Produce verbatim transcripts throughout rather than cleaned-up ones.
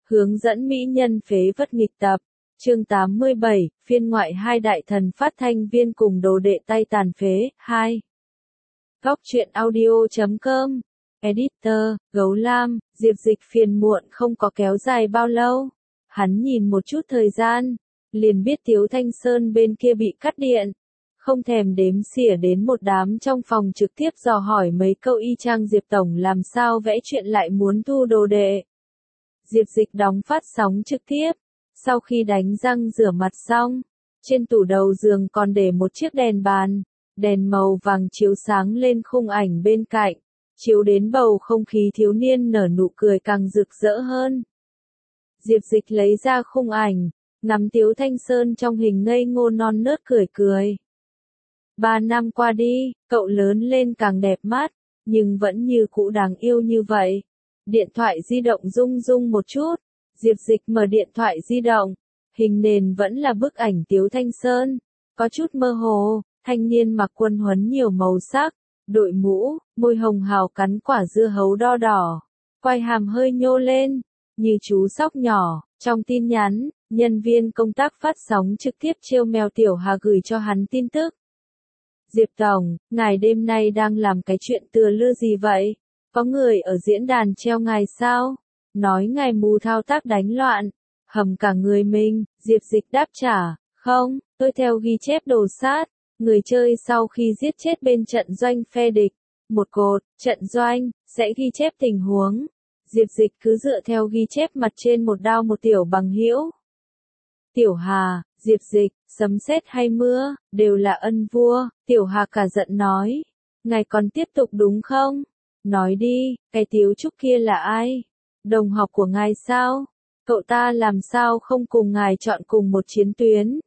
Hướng dẫn mỹ nhân phế vật nghịch tập. Chương tám mươi bảy, phiên ngoại hai đại thần phát thanh viên cùng đồ đệ tay tàn phế, hai. Góc truyện audio chấm com. Editor, Gấu Lam, Diệp Dịch phiền muộn không có kéo dài bao lâu. Hắn nhìn một chút thời gian, liền biết Tiếu Thanh Sơn bên kia bị cắt điện. Không thèm đếm xỉa đến một đám trong phòng trực tiếp dò hỏi mấy câu y chang Diệp Tổng làm sao vẽ chuyện lại muốn thu đồ đệ. Diệp Dịch đóng phát sóng trực tiếp. Sau khi đánh răng rửa mặt xong, trên tủ đầu giường còn để một chiếc đèn bàn, đèn màu vàng chiếu sáng lên khung ảnh bên cạnh, chiếu đến bầu không khí thiếu niên nở nụ cười càng rực rỡ hơn. Diệp Dịch lấy ra khung ảnh, ngắm Tiếu Thanh Sơn trong hình ngây ngô non nớt cười cười. Ba năm qua đi, cậu lớn lên càng đẹp mắt, nhưng vẫn như cũ đáng yêu như vậy. Điện thoại di động rung rung một chút. Diệp Dịch mở điện thoại di động, hình nền vẫn là bức ảnh Tiếu Thanh Sơn, có chút mơ hồ, thanh niên mặc quân huấn nhiều màu sắc, đội mũ, môi hồng hào cắn quả dưa hấu đo đỏ, quai hàm hơi nhô lên, như chú sóc nhỏ. Trong tin nhắn, nhân viên công tác phát sóng trực tiếp trêu mèo Tiểu Hà gửi cho hắn tin tức. Diệp Tổng, ngài đêm nay đang làm cái chuyện tựa lưa gì vậy? Có người ở diễn đàn treo ngài sao? Nói ngài mù thao tác đánh loạn, hầm cả người mình. Diệp Dịch đáp trả, không, tôi theo ghi chép đồ sát, người chơi sau khi giết chết bên trận doanh phe địch, một cột, trận doanh, sẽ ghi chép tình huống. Diệp Dịch cứ dựa theo ghi chép mặt trên một đao một tiểu bằng hữu. Tiểu Hà, Diệp Dịch, sấm sét hay mưa, đều là ân vua. Tiểu Hà cả giận nói, ngài còn tiếp tục đúng không? Nói đi, cái Tiếu Trúc kia là ai? Đồng học của ngài sao? Cậu ta làm sao không cùng ngài chọn cùng một chiến tuyến?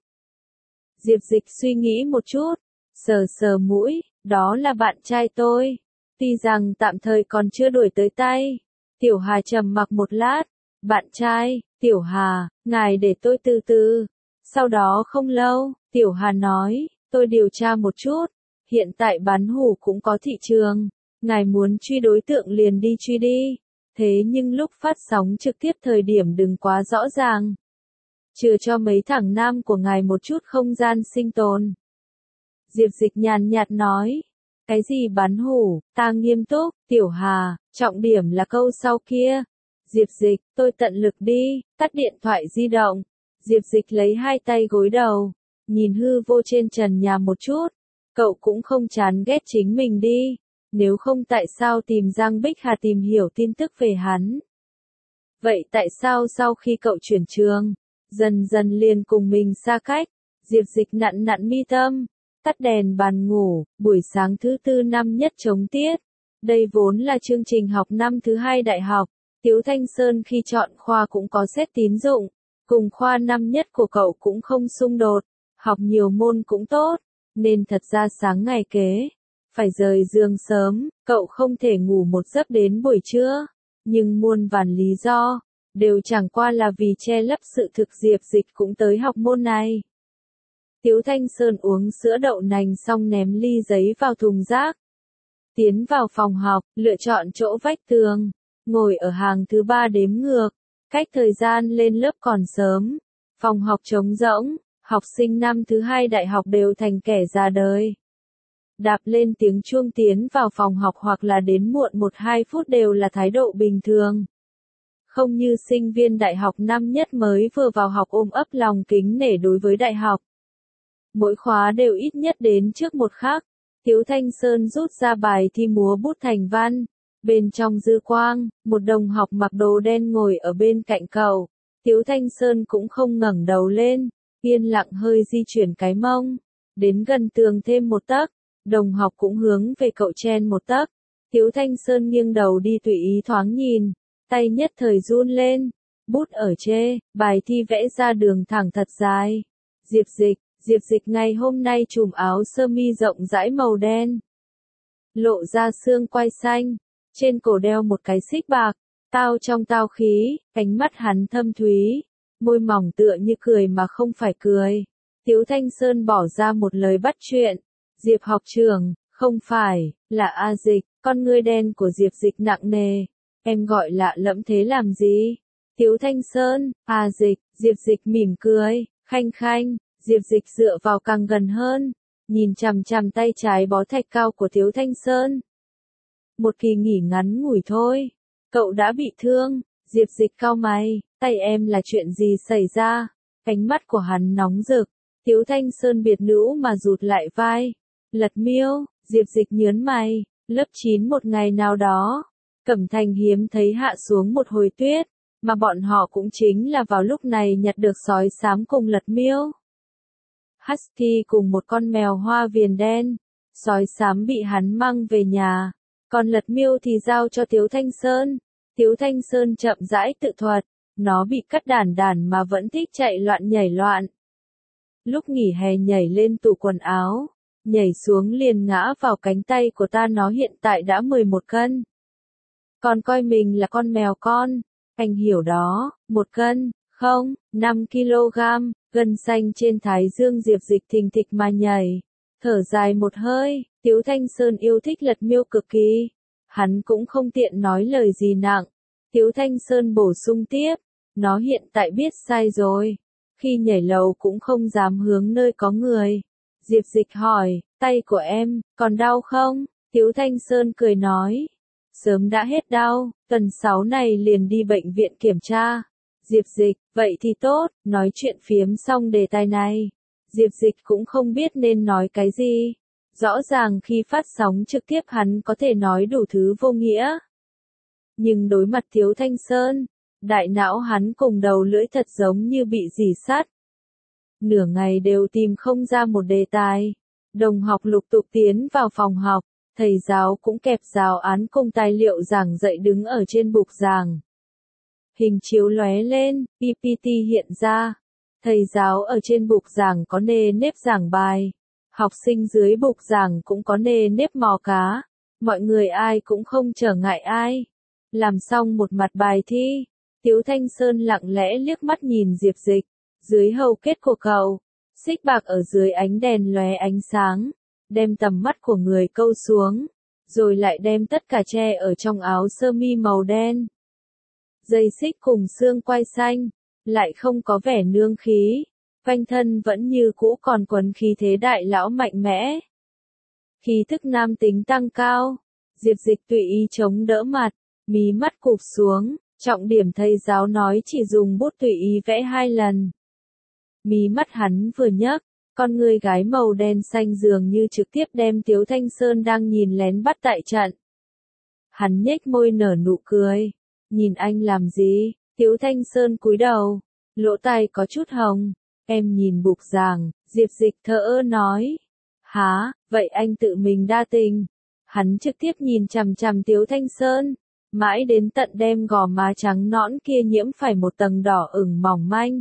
Diệp Dịch suy nghĩ một chút, sờ sờ mũi, đó là bạn trai tôi. Tuy rằng tạm thời còn chưa đuổi tới tay. Tiểu Hà trầm mặc một lát, bạn trai, Tiểu Hà, ngài để tôi từ từ. Sau đó không lâu, Tiểu Hà nói, tôi điều tra một chút, hiện tại bán hủ cũng có thị trường, ngài muốn truy đối tượng liền đi truy đi. Thế nhưng lúc phát sóng trực tiếp thời điểm đừng quá rõ ràng. Chừa cho mấy thằng nam của ngài một chút không gian sinh tồn. Diệp Dịch nhàn nhạt nói. Cái gì bán hủ, ta nghiêm túc, Tiểu Hà, trọng điểm là câu sau kia. Diệp Dịch, tôi tận lực đi, tắt điện thoại di động. Diệp Dịch lấy hai tay gối đầu, nhìn hư vô trên trần nhà một chút. Cậu cũng không chán ghét chính mình đi. Nếu không tại sao tìm Giang Bích Hà tìm hiểu tin tức về hắn? Vậy tại sao sau khi cậu chuyển trường, dần dần liền cùng mình xa cách? Diệp Dịch nặn nặn mi tâm, tắt đèn bàn ngủ, buổi sáng thứ tư năm nhất chống tiết. Đây vốn là chương trình học năm thứ hai đại học. Tiếu Thanh Sơn khi chọn khoa cũng có xét tín dụng, cùng khoa năm nhất của cậu cũng không xung đột, học nhiều môn cũng tốt, nên thật ra sáng ngày kế. Phải rời giường sớm, cậu không thể ngủ một giấc đến buổi trưa, nhưng muôn vàn lý do, đều chẳng qua là vì che lấp sự thực. Diệp Dịch cũng tới học môn này. Tiếu Thanh Sơn uống sữa đậu nành xong ném ly giấy vào thùng rác. Tiến vào phòng học, lựa chọn chỗ vách tường, ngồi ở hàng thứ ba đếm ngược, cách thời gian lên lớp còn sớm. Phòng học trống rỗng, học sinh năm thứ hai đại học đều thành kẻ già đời. Đạp lên tiếng chuông tiến vào phòng học hoặc là đến muộn một hai phút đều là thái độ bình thường. Không như sinh viên đại học năm nhất mới vừa vào học ôm ấp lòng kính nể đối với đại học. Mỗi khóa đều ít nhất đến trước một khắc. Tiếu Thanh Sơn rút ra bài thi múa bút thành văn. Bên trong dư quang, một đồng học mặc đồ đen ngồi ở bên cạnh cậu. Tiếu Thanh Sơn cũng không ngẩng đầu lên, yên lặng hơi di chuyển cái mông. Đến gần tường thêm một tấc. Đồng học cũng hướng về cậu chen một tấc. Tiếu Thanh Sơn nghiêng đầu đi tùy ý thoáng nhìn, tay nhất thời run lên, bút ở chê, bài thi vẽ ra đường thẳng thật dài. Diệp Dịch, Diệp Dịch ngày hôm nay trùm áo sơ mi rộng rãi màu đen, lộ ra xương quai xanh, trên cổ đeo một cái xích bạc, tao trong tao khí, ánh mắt hắn thâm thúy, môi mỏng tựa như cười mà không phải cười. Tiếu Thanh Sơn bỏ ra một lời bắt chuyện. Diệp học trưởng, không phải, là A Dịch. Con ngươi đen của Diệp Dịch nặng nề. Em gọi lạ lẫm thế làm gì? Tiếu Thanh Sơn, à Dịch, Diệp Dịch mỉm cười, khanh khanh, Diệp Dịch dựa vào càng gần hơn, nhìn chằm chằm tay trái bó thạch cao của Tiếu Thanh Sơn. Một kỳ nghỉ ngắn ngủi thôi, cậu đã bị thương, Diệp Dịch cau mày, tay em là chuyện gì xảy ra, ánh mắt của hắn nóng rực, Tiếu Thanh Sơn biệt nữ mà rụt lại vai, Lật Miêu, Diệp Dịch nhớn mày, lớp chín một ngày nào đó, Cẩm Thành hiếm thấy hạ xuống một hồi tuyết, mà bọn họ cũng chính là vào lúc này nhặt được sói xám cùng Lật Miêu. Husky cùng một con mèo hoa viền đen, sói xám bị hắn mang về nhà, còn Lật Miêu thì giao cho Tiếu Thanh Sơn. Tiếu Thanh Sơn chậm rãi tự thuật, nó bị cắt đàn đàn mà vẫn thích chạy loạn nhảy loạn. Lúc nghỉ hè nhảy lên tủ quần áo, nhảy xuống liền ngã vào cánh tay của ta, nó hiện tại đã mười một cân. Còn coi mình là con mèo con, anh hiểu đó, một cân, không, năm ki lô gam, gân xanh trên thái dương Diệp Dịch thình thịch mà nhảy, thở dài một hơi, Tiếu Thanh Sơn yêu thích Lật Miêu cực kỳ, hắn cũng không tiện nói lời gì nặng, Tiếu Thanh Sơn bổ sung tiếp, nó hiện tại biết sai rồi, khi nhảy lầu cũng không dám hướng nơi có người. Diệp Dịch hỏi, tay của em, còn đau không? Tiếu Thanh Sơn cười nói, sớm đã hết đau, tuần sáu này liền đi bệnh viện kiểm tra. Diệp Dịch, vậy thì tốt, nói chuyện phiếm xong đề tài này. Diệp Dịch cũng không biết nên nói cái gì. Rõ ràng khi phát sóng trực tiếp hắn có thể nói đủ thứ vô nghĩa. Nhưng đối mặt Tiếu Thanh Sơn, đại não hắn cùng đầu lưỡi thật giống như bị rỉ sắt. Nửa ngày đều tìm không ra một đề tài. Đồng học lục tục tiến vào phòng học, thầy giáo cũng kẹp giáo án cùng tài liệu giảng dạy đứng ở trên bục giảng. Hình chiếu lóe lên, pê pê tê hiện ra. Thầy giáo ở trên bục giảng có nề nếp giảng bài. Học sinh dưới bục giảng cũng có nề nếp mò cá. Mọi người ai cũng không trở ngại ai. Làm xong một mặt bài thi, Tiếu Thanh Sơn lặng lẽ liếc mắt nhìn Diệp Dịch. Dưới hầu kết của cậu, xích bạc ở dưới ánh đèn lóe ánh sáng, đem tầm mắt của người câu xuống, rồi lại đem tất cả che ở trong áo sơ mi màu đen. Dây xích cùng xương quai xanh, lại không có vẻ nương khí, quanh thân vẫn như cũ còn quấn khí thế đại lão mạnh mẽ. Khí thức nam tính tăng cao, Diệp Dịch tùy ý chống đỡ mặt, mí mắt cụp xuống, trọng điểm thầy giáo nói chỉ dùng bút tùy ý vẽ hai lần. Mí mắt hắn vừa nhấc, con người gái màu đen xanh dường như trực tiếp đem Tiếu Thanh Sơn đang nhìn lén bắt tại trận. Hắn nhếch môi nở nụ cười, nhìn anh làm gì? Tiếu Thanh Sơn cúi đầu, lỗ tai có chút hồng, em nhìn bục giảng, Diệp Dịch thờ ơ nói. Hả, vậy anh tự mình đa tình. Hắn trực tiếp nhìn chằm chằm Tiếu Thanh Sơn, mãi đến tận đem gò má trắng nõn kia nhiễm phải một tầng đỏ ửng mỏng manh.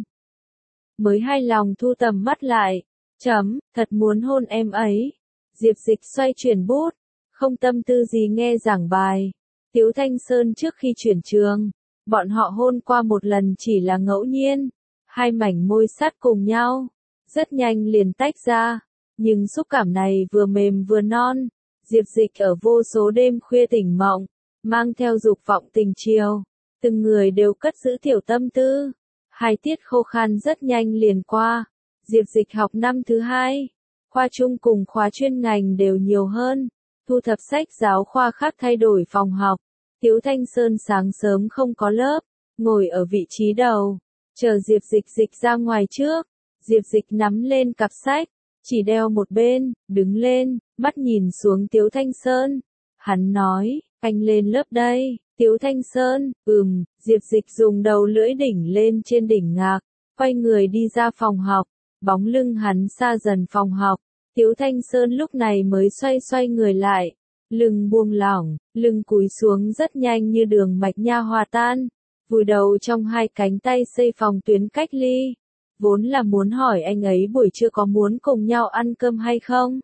Mới hài lòng thu tầm mắt lại, chấm, thật muốn hôn em ấy. Diệp Dịch xoay chuyển bút, không tâm tư gì nghe giảng bài. Tiếu Thanh Sơn trước khi chuyển trường, bọn họ hôn qua một lần chỉ là ngẫu nhiên, hai mảnh môi sát cùng nhau, rất nhanh liền tách ra, nhưng xúc cảm này vừa mềm vừa non. Diệp Dịch ở vô số đêm khuya tỉnh mộng, mang theo dục vọng tình chiều, từng người đều cất giữ tiểu tâm tư. Hai tiết khô khan rất nhanh liền qua. Diệp Dịch học năm thứ hai, khoa trung cùng khóa chuyên ngành đều nhiều hơn, thu thập sách giáo khoa khác thay đổi phòng học. Tiếu Thanh Sơn sáng sớm không có lớp, ngồi ở vị trí đầu, chờ Diệp Dịch Dịch ra ngoài trước. Diệp Dịch nắm lên cặp sách, chỉ đeo một bên, đứng lên, mắt nhìn xuống Tiếu Thanh Sơn. Hắn nói, anh lên lớp đây. Tiếu Thanh Sơn, ừm, Diệp Dịch dùng đầu lưỡi đỉnh lên trên đỉnh ngạc, quay người đi ra phòng học, bóng lưng hắn xa dần phòng học. Tiếu Thanh Sơn lúc này mới xoay xoay người lại, lưng buông lỏng, lưng cúi xuống rất nhanh như đường mạch nha hòa tan, vùi đầu trong hai cánh tay xây phòng tuyến cách ly. Vốn là muốn hỏi anh ấy buổi trưa có muốn cùng nhau ăn cơm hay không.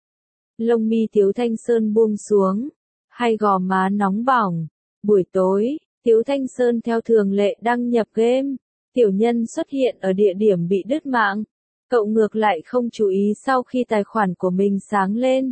Lông mi Tiếu Thanh Sơn buông xuống, hai gò má nóng bỏng. Buổi tối, Tiếu Thanh Sơn theo thường lệ đăng nhập game, tiểu nhân xuất hiện ở địa điểm bị đứt mạng. Cậu ngược lại không chú ý sau khi tài khoản của mình sáng lên.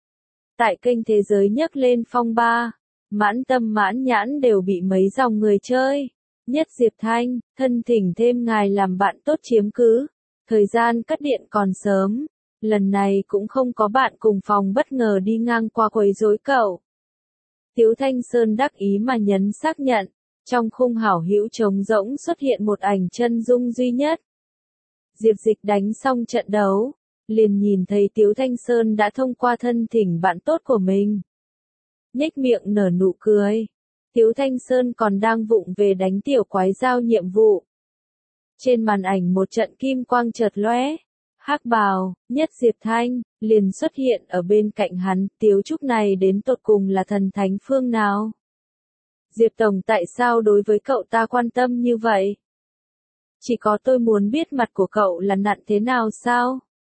Tại kênh thế giới nhấc lên phong ba, mãn tâm mãn nhãn đều bị mấy dòng người chơi. Nhất Diệp Thanh, thân thỉnh thêm ngài làm bạn tốt chiếm cứ. Thời gian cắt điện còn sớm. Lần này cũng không có bạn cùng phòng bất ngờ đi ngang qua quấy rối cậu. Tiếu Thanh Sơn đắc ý mà nhấn xác nhận. Trong khung hảo hữu trống rỗng xuất hiện một ảnh chân dung duy nhất. Diệp Dịch đánh xong trận đấu, liền nhìn thấy Tiếu Thanh Sơn đã thông qua thân thỉnh bạn tốt của mình. Nhếch miệng nở nụ cười. Tiếu Thanh Sơn còn đang vụng về đánh tiểu quái giao nhiệm vụ. Trên màn ảnh một trận kim quang chợt lóe. Hắc bào, Nhất Diệp Thanh, liền xuất hiện ở bên cạnh hắn. Tiếu Trúc này đến tột cùng là thần thánh phương nào? Diệp Tổng tại sao đối với cậu ta quan tâm như vậy? Chỉ có tôi muốn biết mặt của cậu là nặn thế nào sao?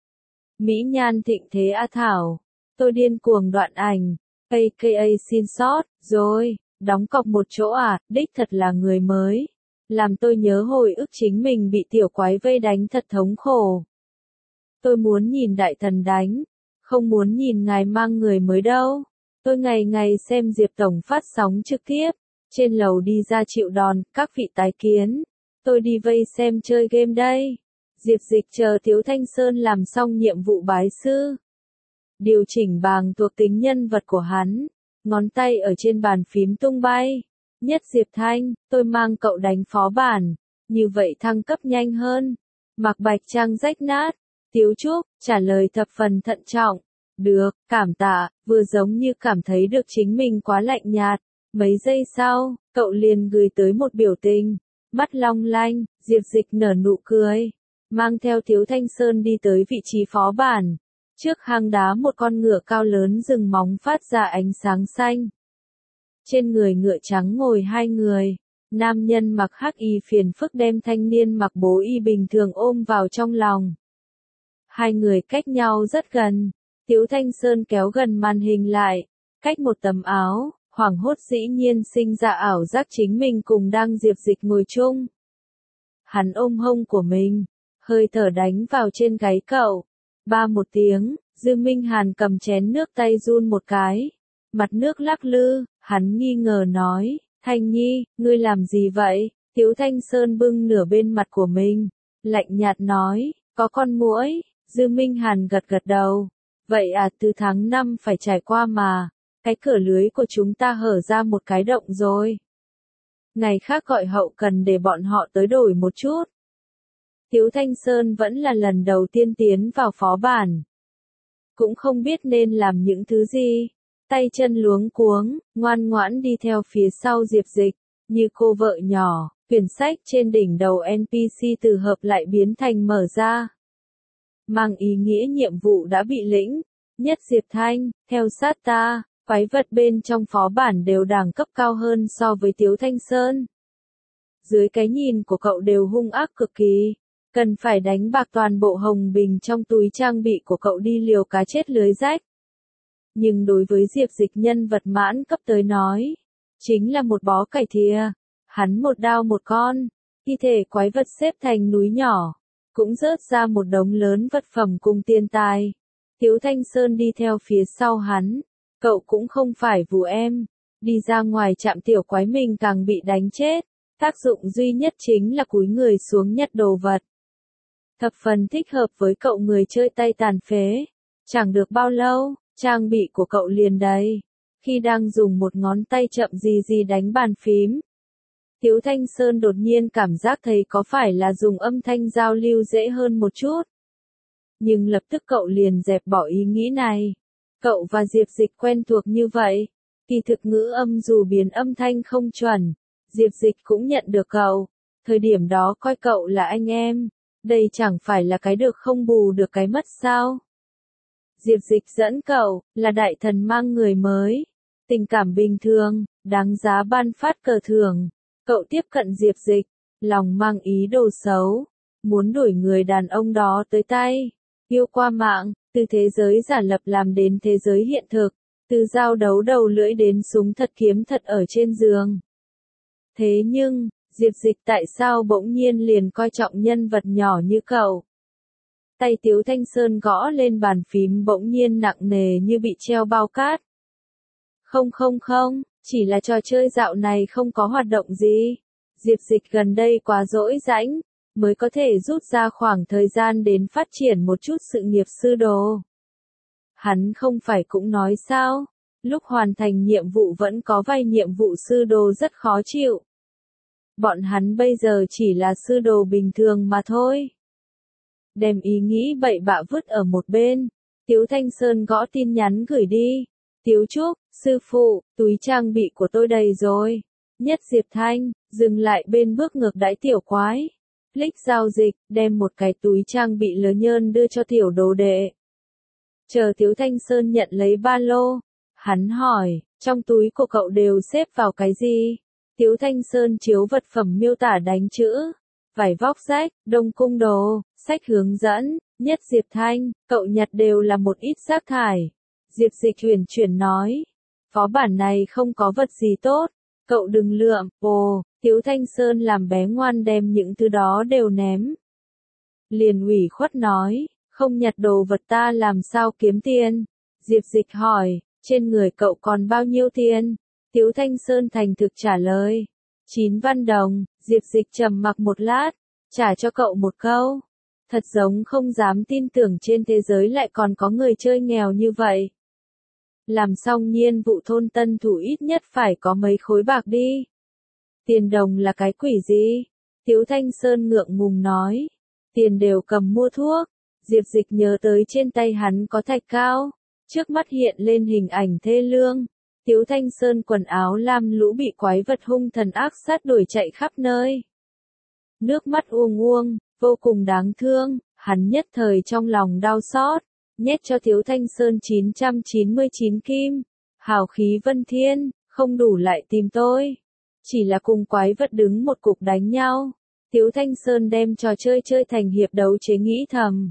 Mỹ Nhan thịnh thế A Thảo. Tôi điên cuồng đoạn ảnh. a ca a xin sót, rồi, đóng cọc một chỗ à, đích thật là người mới. Làm tôi nhớ hồi ức chính mình bị tiểu quái vây đánh thật thống khổ. Tôi muốn nhìn đại thần đánh, không muốn nhìn ngài mang người mới đâu. Tôi ngày ngày xem Diệp Tổng phát sóng trực tiếp, trên lầu đi ra chịu đòn, các vị tái kiến. Tôi đi vây xem chơi game đây. Diệp Dịch chờ Tiếu Thanh Sơn làm xong nhiệm vụ bái sư. Điều chỉnh bảng thuộc tính nhân vật của hắn. Ngón tay ở trên bàn phím tung bay. Nhất Diệp Thanh, tôi mang cậu đánh phó bản. Như vậy thăng cấp nhanh hơn. Mạc Bạch Trang rách nát. Tiếu Trúc, trả lời thập phần thận trọng. Được, cảm tạ, vừa giống như cảm thấy được chính mình quá lạnh nhạt. Mấy giây sau, cậu liền gửi tới một biểu tình. Mắt long lanh, Diệp Dịch nở nụ cười. Mang theo Tiếu Thanh Sơn đi tới vị trí phó bản. Trước hang đá một con ngựa cao lớn rừng móng phát ra ánh sáng xanh. Trên người ngựa trắng ngồi hai người. Nam nhân mặc hắc y phiền phức đem thanh niên mặc bố y bình thường ôm vào trong lòng. Hai người cách nhau rất gần. Tiếu Thanh Sơn kéo gần màn hình lại. Cách một tấm áo, hoảng hốt dĩ nhiên sinh ra ảo giác chính mình cùng đang Diệp Dịch ngồi chung. Hắn ôm hông của mình, hơi thở đánh vào trên gáy cậu. Ba một tiếng, Dư Minh Hàn cầm chén nước tay run một cái. Mặt nước lắc lư, hắn nghi ngờ nói, Thanh Nhi, ngươi làm gì vậy? Tiếu Thanh Sơn bưng nửa bên mặt của mình, lạnh nhạt nói, có con muỗi. Dư Minh Hàn gật gật đầu. Vậy à, từ tháng năm phải trải qua mà. Cái cửa lưới của chúng ta hở ra một cái động rồi. Ngày khác gọi hậu cần để bọn họ tới đổi một chút. Tiếu Thanh Sơn vẫn là lần đầu tiên tiến vào phó bản. Cũng không biết nên làm những thứ gì. Tay chân luống cuống, ngoan ngoãn đi theo phía sau Diệp Dịch. Như cô vợ nhỏ, quyển sách trên đỉnh đầu en pê xê từ hợp lại biến thành mở ra. Mang ý nghĩa nhiệm vụ đã bị lĩnh. Nhất Diệp Thanh, theo sát ta. Quái vật bên trong phó bản đều đẳng cấp cao hơn so với Tiếu Thanh Sơn. Dưới cái nhìn của cậu đều hung ác cực kỳ. Cần phải đánh bạc toàn bộ hồng bình trong túi trang bị của cậu đi liều cá chết lưới rách. Nhưng đối với Diệp Dịch nhân vật mãn cấp tới nói, chính là một bó cải thìa. Hắn một đao một con, thi thể quái vật xếp thành núi nhỏ, cũng rớt ra một đống lớn vật phẩm cùng tiền tài. Tiếu Thanh Sơn đi theo phía sau hắn. Cậu cũng không phải vù em, đi ra ngoài chạm tiểu quái mình càng bị đánh chết, tác dụng duy nhất chính là cúi người xuống nhặt đồ vật. Thập phần thích hợp với cậu người chơi tay tàn phế. Chẳng được bao lâu, trang bị của cậu liền đầy. Khi đang dùng một ngón tay chậm gì gì đánh bàn phím, Tiếu Thanh Sơn đột nhiên cảm giác thấy có phải là dùng âm thanh giao lưu dễ hơn một chút. Nhưng lập tức cậu liền dẹp bỏ ý nghĩ này. Cậu và Diệp Dịch quen thuộc như vậy, kỳ thực ngữ âm dù biến âm thanh không chuẩn, Diệp Dịch cũng nhận được cậu, thời điểm đó coi cậu là anh em, đây chẳng phải là cái được không bù được cái mất sao? Diệp Dịch dẫn cậu, là đại thần mang người mới, tình cảm bình thường, đáng giá ban phát cờ thưởng, cậu tiếp cận Diệp Dịch, lòng mang ý đồ xấu, muốn đuổi người đàn ông đó tới tay, yêu qua mạng. Từ thế giới giả lập làm đến thế giới hiện thực, từ giao đấu đầu lưỡi đến súng thật kiếm thật ở trên giường. Thế nhưng, Diệp Dịch tại sao bỗng nhiên liền coi trọng nhân vật nhỏ như cậu? Tay Tiếu Thanh Sơn gõ lên bàn phím bỗng nhiên nặng nề như bị treo bao cát. Không không không, chỉ là trò chơi dạo này không có hoạt động gì. Diệp Dịch gần đây quá rỗi rãnh, mới có thể rút ra khoảng thời gian đến phát triển một chút sự nghiệp sư đồ. Hắn không phải cũng nói sao, lúc hoàn thành nhiệm vụ vẫn có vài nhiệm vụ sư đồ rất khó chịu. Bọn hắn bây giờ chỉ là sư đồ bình thường mà thôi. Đem ý nghĩ bậy bạ vứt ở một bên, Tiếu Thanh Sơn gõ tin nhắn gửi đi. Tiếu Trúc, sư phụ, túi trang bị của tôi đầy rồi. Nhất Diệp Thanh, dừng lại bên bước ngược đãi tiểu quái. Click giao dịch, đem một cái túi trang bị lớn nhơn đưa cho tiểu đồ đệ. Chờ Tiếu Thanh Sơn nhận lấy ba lô. Hắn hỏi, trong túi của cậu đều xếp vào cái gì? Tiếu Thanh Sơn chiếu vật phẩm miêu tả đánh chữ. Vải vóc rách, đông cung đồ, sách hướng dẫn. Nhất Diệp Thanh, cậu nhặt đều là một ít rác thải. Diệp Dịch huyền chuyển nói. Phó bản này không có vật gì tốt. Cậu đừng lượm. Ồ, Tiếu Thanh Sơn làm bé ngoan đem những thứ đó đều ném. Liền ủy khuất nói. Không nhặt đồ vật ta làm sao kiếm tiền? Diệp Dịch hỏi. Trên người cậu còn bao nhiêu tiền? Tiếu Thanh Sơn thành thực trả lời. Chín văn đồng. Diệp Dịch trầm mặc một lát. Trả cho cậu một câu. Thật giống không dám tin tưởng trên thế giới lại còn có người chơi nghèo như vậy. Làm xong nhiên vụ thôn tân thủ ít nhất phải có mấy khối bạc đi. Tiền đồng là cái quỷ gì? Tiếu Thanh Sơn ngượng ngùng nói. Tiền đều cầm mua thuốc. Diệp Dịch nhớ tới trên tay hắn có thạch cao. Trước mắt hiện lên hình ảnh thê lương. Tiếu Thanh Sơn quần áo lam lũ bị quái vật hung thần ác sát đuổi chạy khắp nơi. Nước mắt uông uông, vô cùng đáng thương, hắn nhất thời trong lòng đau xót, nhét cho Tiếu Thanh Sơn chín trăm chín mươi chín kim. Hào khí vân thiên, không đủ lại tìm tôi. Chỉ là cùng quái vật đứng một cục đánh nhau. Tiếu Thanh Sơn đem trò chơi chơi thành hiệp đấu chế nghĩ thầm.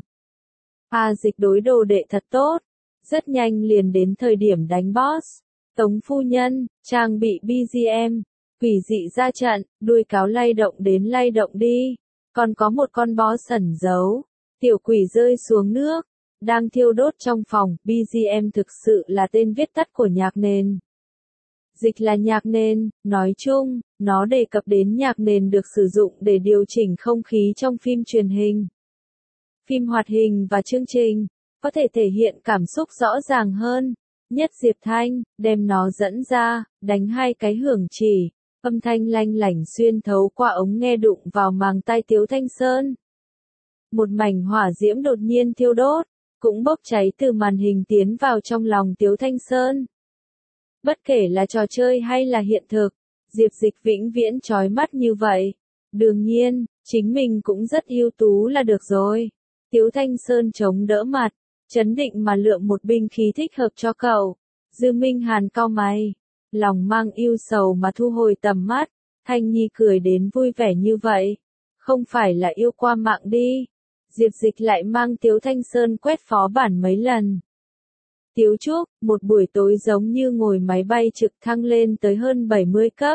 A Dịch đối đồ đệ thật tốt. Rất nhanh liền đến thời điểm đánh boss. Tống phu nhân, trang bị bê giê em, quỷ dị ra trận, đuôi cáo lay động đến lay động đi. Còn có một con bó sẩn giấu. Tiểu quỷ rơi xuống nước. Đang thiêu đốt trong phòng, bê giê em thực sự là tên viết tắt của nhạc nền. Dịch là nhạc nền, nói chung, nó đề cập đến nhạc nền được sử dụng để điều chỉnh không khí trong phim truyền hình, phim hoạt hình và chương trình, có thể thể hiện cảm xúc rõ ràng hơn. Nhất Diệp Thanh, đem nó dẫn ra, đánh hai cái hưởng chỉ, âm thanh lanh lảnh xuyên thấu qua ống nghe đụng vào màng tai Tiếu Thanh Sơn. Một mảnh hỏa diễm đột nhiên thiêu đốt, cũng bốc cháy từ màn hình tiến vào trong lòng Tiếu Thanh Sơn. Bất kể là trò chơi hay là hiện thực, Diệp Dịch vĩnh viễn chói mắt như vậy. Đương nhiên, chính mình cũng rất ưu tú là được rồi. Tiếu Thanh Sơn chống đỡ mặt, chấn định mà lượm một binh khí thích hợp cho cậu. Dư Minh Hàn cau mày, lòng mang yêu sầu mà thu hồi tầm mắt. Thanh Nhi cười đến vui vẻ như vậy, không phải là yêu qua mạng đi. Diệp Dịch lại mang Tiếu Thanh Sơn quét phó bản mấy lần. Tiếu Trúc, một buổi tối giống như ngồi máy bay trực thăng lên tới hơn bảy mươi cấp.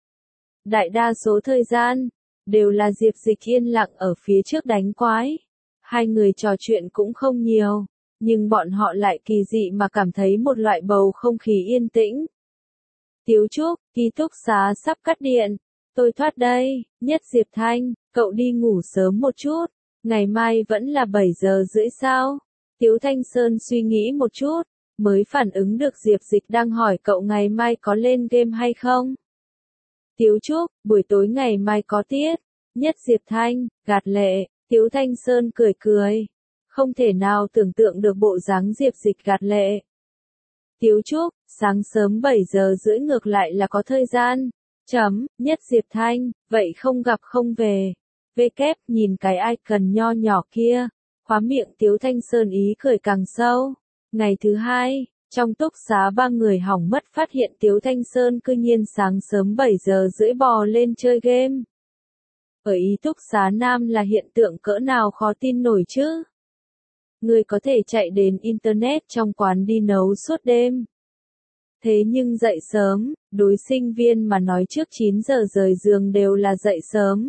Đại đa số thời gian, đều là Diệp Dịch yên lặng ở phía trước đánh quái. Hai người trò chuyện cũng không nhiều, nhưng bọn họ lại kỳ dị mà cảm thấy một loại bầu không khí yên tĩnh. Tiếu Trúc, ký túc xá sắp cắt điện, tôi thoát đây. Nhất Diệp Thanh, cậu đi ngủ sớm một chút, ngày mai vẫn là bảy giờ rưỡi sao? Tiếu Thanh Sơn suy nghĩ một chút, mới phản ứng được Diệp Dịch đang hỏi cậu ngày mai có lên game hay không. Tiếu Trúc, buổi tối ngày mai có tiết. Nhất Diệp Thanh, gạt lệ. Tiếu Thanh Sơn cười cười. Không thể nào tưởng tượng được bộ dáng Diệp Dịch gạt lệ. Tiếu Trúc, sáng sớm bảy giờ rưỡi ngược lại là có thời gian. Chấm, Nhất Diệp Thanh, vậy không gặp không về. Vê kép, nhìn cái icon nho nhỏ kia. Khóa miệng Tiếu Thanh Sơn ý cười càng sâu. Ngày thứ hai, trong túc xá ba người hỏng mất phát hiện Tiếu Thanh Sơn cư nhiên sáng sớm bảy giờ rưỡi bò lên chơi game. Ở ý túc xá nam là hiện tượng cỡ nào khó tin nổi chứ? Người có thể chạy đến Internet trong quán đi nấu suốt đêm. Thế nhưng dậy sớm, đối sinh viên mà nói trước chín giờ rời giường đều là dậy sớm.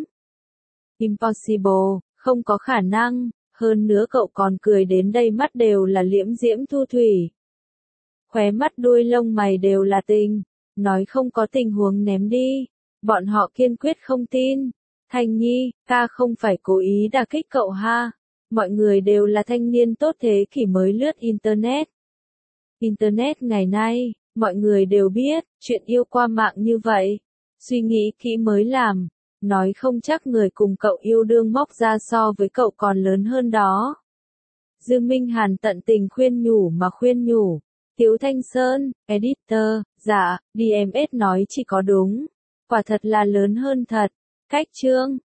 Impossible, không có khả năng, hơn nữa cậu còn cười đến đây mắt đều là liễm diễm thu thủy. Khóe mắt đuôi lông mày đều là tình, nói không có tình huống ném đi. Bọn họ kiên quyết không tin. Thanh Nhi, ta không phải cố ý đả kích cậu ha. Mọi người đều là thanh niên tốt thế kỷ mới lướt Internet. Internet ngày nay, mọi người đều biết, chuyện yêu qua mạng như vậy. Suy nghĩ kỹ mới làm. Nói không chắc người cùng cậu yêu đương móc ra so với cậu còn lớn hơn đó. Dương Minh Hàn tận tình khuyên nhủ mà khuyên nhủ. Tiếu Thanh Sơn, editor, dạ, đê em ét nói chỉ có đúng. Quả thật là lớn hơn thật. Cách chương.